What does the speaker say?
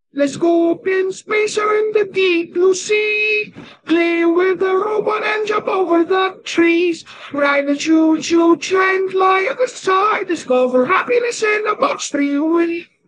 Let's go up in space or in the deep blue sea. Play with the robot and jump over the trees. Ride the choo-choo train, fly at the sky. Discover happiness in a box for you.